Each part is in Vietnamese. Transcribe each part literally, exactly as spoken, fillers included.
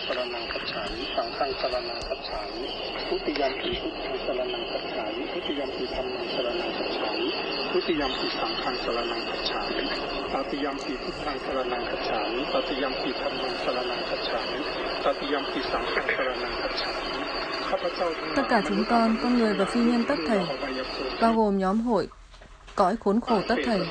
สรณังคัจฉามิสังฆังสรณังคัจฉามิทุติยัมปิพุทธังสรณังคัจฉามิทุติยัมปิธัมมังสรณังคัจฉามิทุติยัมปิสังฆังสรณังคัจฉามิตติยัมปิพุทธังสรณังคัจฉามิตติยัมปิธัมมังสรณังคัจฉามิตติยัมปิสังฆังสรณังคัจฉามิ. Tất cả chúng con, con người và phi nhân tất thảy, bao gồm nhóm hội cõi khốn khổ tất thảy,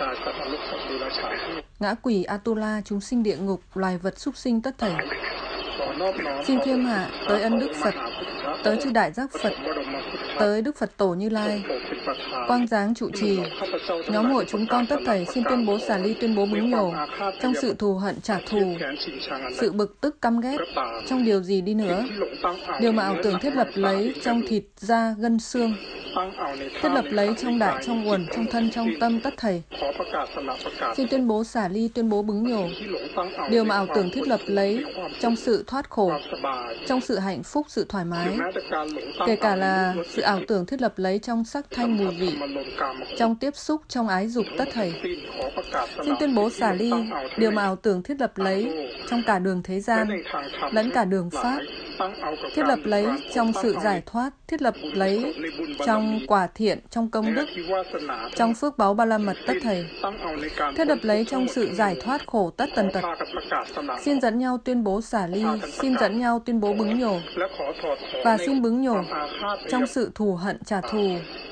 ngã quỷ Atula, chúng sinh địa ngục, loài vật súc sinh tất thảy. Xin khiêm hạ tới ân Đức Phật, tới chư Đại Giác Phật, tới Đức Phật Tổ Như Lai, quang dáng trụ trì. Nhóm hội chúng con tất thảy xin tuyên bố xả ly, tuyên bố bứng nhổ trong sự thù hận trả thù, sự bực tức căm ghét trong điều gì đi nữa, điều mà ảo tưởng thiết lập lấy trong thịt da gân xương, thiết lập lấy trong đại, trong uẩn, trong thân, trong tâm tất thảy. Xin tuyên bố xả ly, tuyên bố bứng nhổ điều mà ảo tưởng thiết lập lấy trong sự thoát khổ, trong sự hạnh phúc, sự thoải mái, kể cả là sự ảo tưởng thiết lập lấy trong sắc thanh mùi vị, trong tiếp xúc, trong ái dục tất thảy. Xin tuyên bố xả ly điều mà ảo tưởng thiết lập lấy trong cả đường thế gian lẫn cả đường pháp, thiết lập lấy trong sự giải thoát, thiết lập lấy trong quả thiện, trong công đức, trong phước báu ba la mật tất thảy, thiết lập lấy trong sự giải thoát khổ tất tần tật. Xin dẫn nhau tuyên bố xả ly, xin dẫn nhau tuyên bố bứng nhổ, và xin bứng nhổ trong sự thù hận trả thù,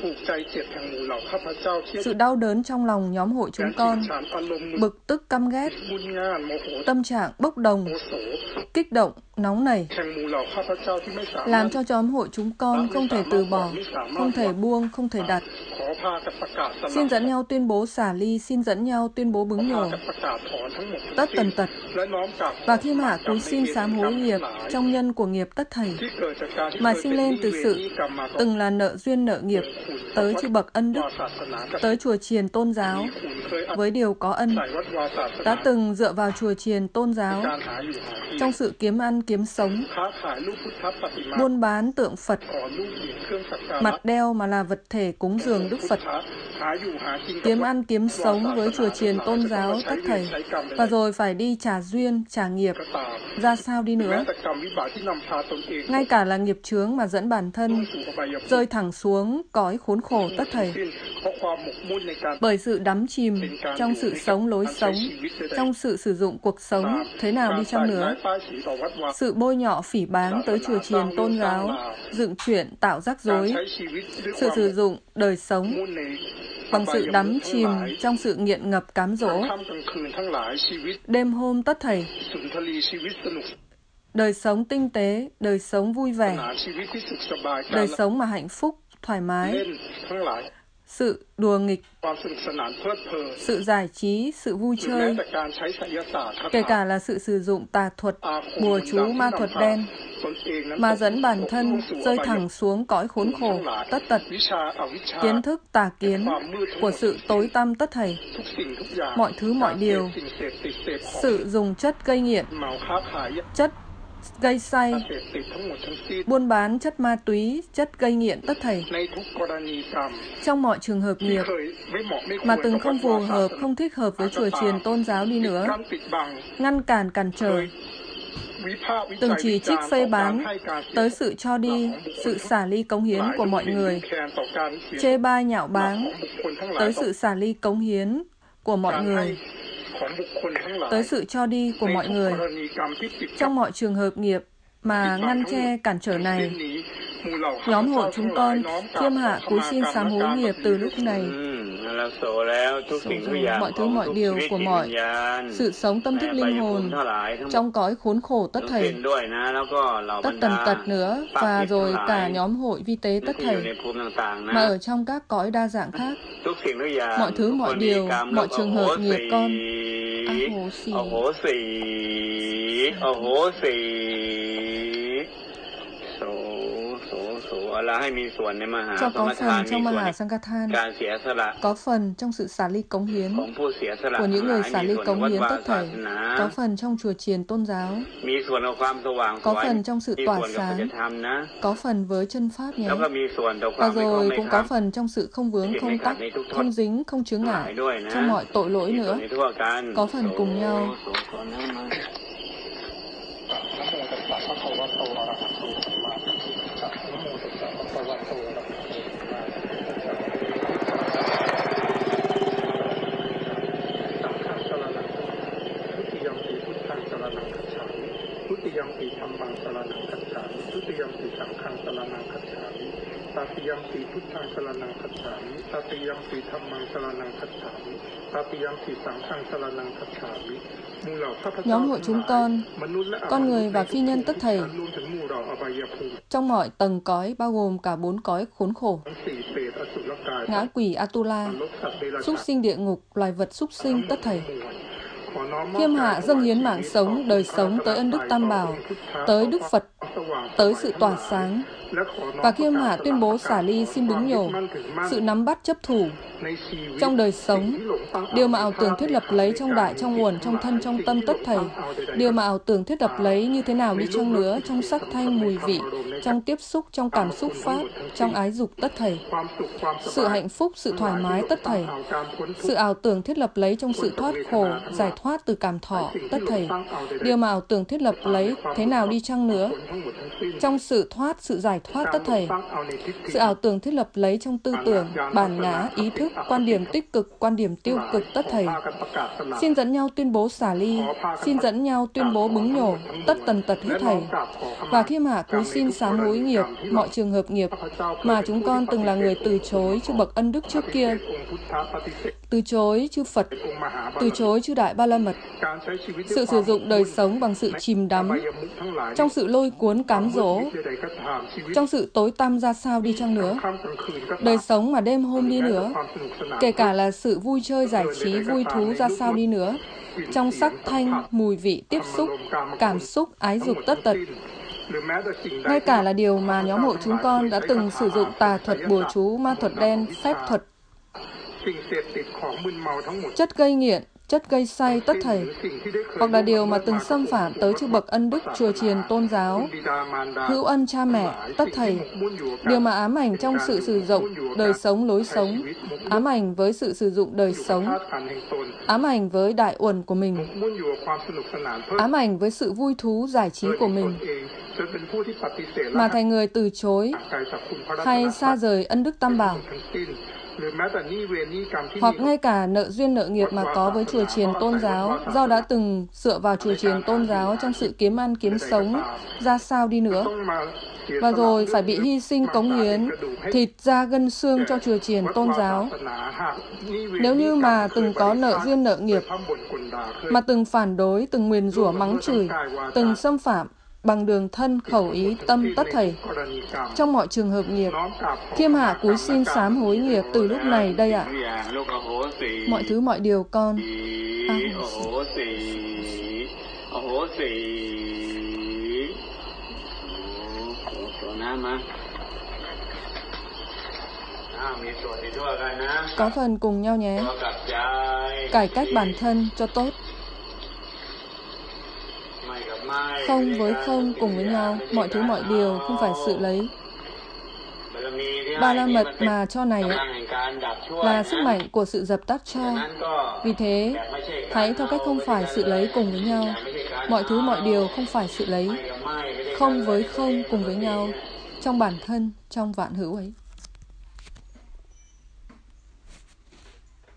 sự đau đớn trong lòng nhóm hội chúng con, bực tức căm ghét, tâm trạng bốc đồng, kích động, nóng nảy, làm cho nhóm hội chúng con không thể từ bỏ, không thể buông, không thể đặt. Xin dẫn nhau tuyên bố xả ly, xin dẫn nhau tuyên bố bứng nhổ tất tần tật, và khi mà cúi xin sám hối nghiệp trong nhân của nghiệp tất thảy mà sinh lên từ sự từng là nợ duyên nợ nghiệp tới chư bậc ân đức, tới chùa chiền tôn giáo với điều có ân, đã từng dựa vào chùa chiền tôn giáo trong sự kiếm ăn kiếm sống, buôn bán tượng Phật, mặt đeo mà là vật thể cúng dường Đức Phật, kiếm ăn kiếm sống với chùa chiền tôn giáo tất thảy, và rồi phải đi trả duyên, trả nghiệp, ra sao đi nữa. Ngay cả là nghiệp chướng mà dẫn bản thân rơi thẳng xuống cõi khốn khổ tất thảy, bởi sự đắm chìm trong sự sống lối sống, trong sự sử dụng cuộc sống thế nào đi chăng nữa, sự bôi nhọ phỉ báng tới chùa chiền tôn giáo, dựng chuyện tạo rắc rối, sự sử dụng đời sống bằng sự đắm chìm trong sự nghiện ngập cám dỗ, đêm hôm tất thảy, đời sống tinh tế, đời sống vui vẻ, đời sống mà hạnh phúc, thoải mái, sự đùa nghịch, sự giải trí, sự vui chơi, kể cả là sự sử dụng tà thuật, bùa chú, ma thuật đen, mà dẫn bản thân rơi thẳng xuống cõi khốn khổ, tất tật, kiến thức tà kiến của sự tối tăm tất thảy, mọi thứ mọi điều, sự dùng chất gây nghiện, chất gây say, buôn bán chất ma túy, chất gây nghiện tất thảy. Trong mọi trường hợp nghiệp mà từng không phù hợp, không thích hợp với chùa chiền tôn giáo đi nữa, ngăn cản cản trở, từng chỉ trích phê bán tới sự cho đi, sự xả ly cống hiến của mọi người, chê bai nhạo báng tới sự xả ly cống hiến của mọi người, tới sự cho đi của mọi người. Trong mọi trường hợp nghiệp mà ngăn che cản trở này, nhóm hội chúng con khiêm hạ cúi xin sám hối nghiệp từ lúc này. Sổ rồi, mọi thứ mọi điều của mọi sự sống tâm thức linh hồn trong cõi khốn khổ tất thảy, tất tần tật nữa, và rồi cả nhóm hội vi tế tất thảy mà ở trong các cõi đa dạng khác, mọi thứ mọi điều, mọi trường hợp nghiệp con a hố xì, a hố xì, cho có phần trong Maha Sankathan, có phần trong sự xả ly cống hiến của những người xả ly cống hiến tất thảy, có phần trong chùa chiền tôn giáo, có phần trong sự tỏa sáng, có phần với chân pháp nhé, và rồi cũng có phần trong sự không vướng, không tắc, không dính, không chướng ngại trong mọi tội lỗi nữa, có phần cùng nhau. สะภะคะวะโตอะระหะโตสัมมาสัมพุทธัสสะนะโมตัสสะภะคะวะโตอะระหะโตสัมมาสัมพุทธัสสะสังฆังสรณังทุติยัมปิพุทธังสรณังคัจฉามิทุติยัมปิธัมมังสรณังคัจฉามิทุติยัมปิสังฆังสรณังคัจฉามิตติยัมปิพุทธังสรณังคัจฉามิตติยัมปิธัมมังสรณังคัจฉามิตติยัมปิสังฆังสรณังคัจฉามิ Nhóm hội chúng con, con người và phi nhân tất thảy, trong mọi tầng cõi bao gồm cả bốn cõi khốn khổ, ngã quỷ Atula, súc sinh địa ngục, loài vật súc sinh tất thảy. Khiêm hạ dâng hiến mạng sống, đời sống tới ân đức Tam Bảo, tới Đức Phật, tới sự tỏa sáng. Và khiêm hạ tuyên bố xả ly xin bứng nhổ, sự nắm bắt chấp thủ. Trong đời sống, điều mà ảo tưởng thiết lập lấy trong đại, trong nguồn, trong thân, trong tâm tất thảy, điều mà ảo tưởng thiết lập lấy như thế nào đi chăng nữa, trong sắc thanh, mùi vị, trong tiếp xúc, trong cảm xúc pháp, trong ái dục tất thảy, sự hạnh phúc, sự thoải mái tất thảy, sự ảo tưởng thiết lập lấy trong sự thoát khổ, giải thoát từ cảm thọ tất thảy, điều mà ảo tưởng thiết lập lấy thế nào đi chăng nữa, trong sự thoát, sự giải thoát tất thảy, sự ảo tưởng thiết lập lấy trong tư tưởng, bản ngã, ý thức, quan điểm tích cực, quan điểm tiêu cực tất thảy. Xin dẫn nhau tuyên bố xả ly, xin dẫn nhau tuyên bố bứng nhổ, tất tần tật hết thảy. Và khiêm hạ cúi xin sám hối nghiệp, mọi trường hợp nghiệp mà chúng con từng là người từ chối chư bậc ân đức trước kia, từ chối chư Phật, từ chối chư Đại Ba La Mật. Sự sử dụng đời sống bằng sự chìm đắm, trong sự lôi cuốn cám dỗ, trong sự tối tăm ra sao đi chăng nữa, đời sống mà đêm hôm đi nữa, kể cả là sự vui chơi giải trí vui thú ra sao đi nữa, trong sắc thanh, mùi vị, tiếp xúc, cảm xúc, ái dục tất tật, ngay cả là điều mà nhóm hội chúng con đã từng sử dụng tà thuật, bùa chú, ma thuật đen, phép thuật, chất gây nghiện, chất gây say tất thảy, hoặc là điều mà từng xâm phạm tới chư bậc ân đức, chùa chiền, tôn giáo, hữu ân cha mẹ tất thảy, điều mà ám ảnh trong sự sử dụng đời sống lối sống, ám ảnh với sự sử dụng đời sống, ám ảnh với đại uẩn của mình, ám ảnh với sự vui thú giải trí của mình, mà thành người từ chối hay xa rời ân đức Tam Bảo, hoặc ngay cả nợ duyên nợ nghiệp mà có với chùa chiền tôn giáo, do đã từng dựa vào chùa chiền tôn giáo trong sự kiếm ăn kiếm sống ra sao đi nữa, và rồi phải bị hy sinh cống hiến thịt da gân xương cho chùa chiền tôn giáo. Nếu như mà từng có nợ duyên nợ nghiệp, mà từng phản đối, từng nguyền rủa mắng chửi, từng xâm phạm bằng đường thân, khẩu, ý, tâm tất thảy, trong mọi trường hợp nghiệp, khiêm hạ cúi xin sám hối nghiệp từ lúc này đây ạ. Mọi thứ mọi điều con a hổ có phần cùng nhau nhé. Cải cách bản thân cho tốt. Không với không cùng với nhau, mọi thứ mọi điều không phải sự lấy. Ba la mật mà cho này là sức mạnh của sự dập tắt cho. Vì thế, hãy theo cách không phải sự lấy cùng với nhau. Mọi thứ mọi điều không phải sự lấy. Không với không cùng với nhau, trong bản thân, trong vạn hữu ấy.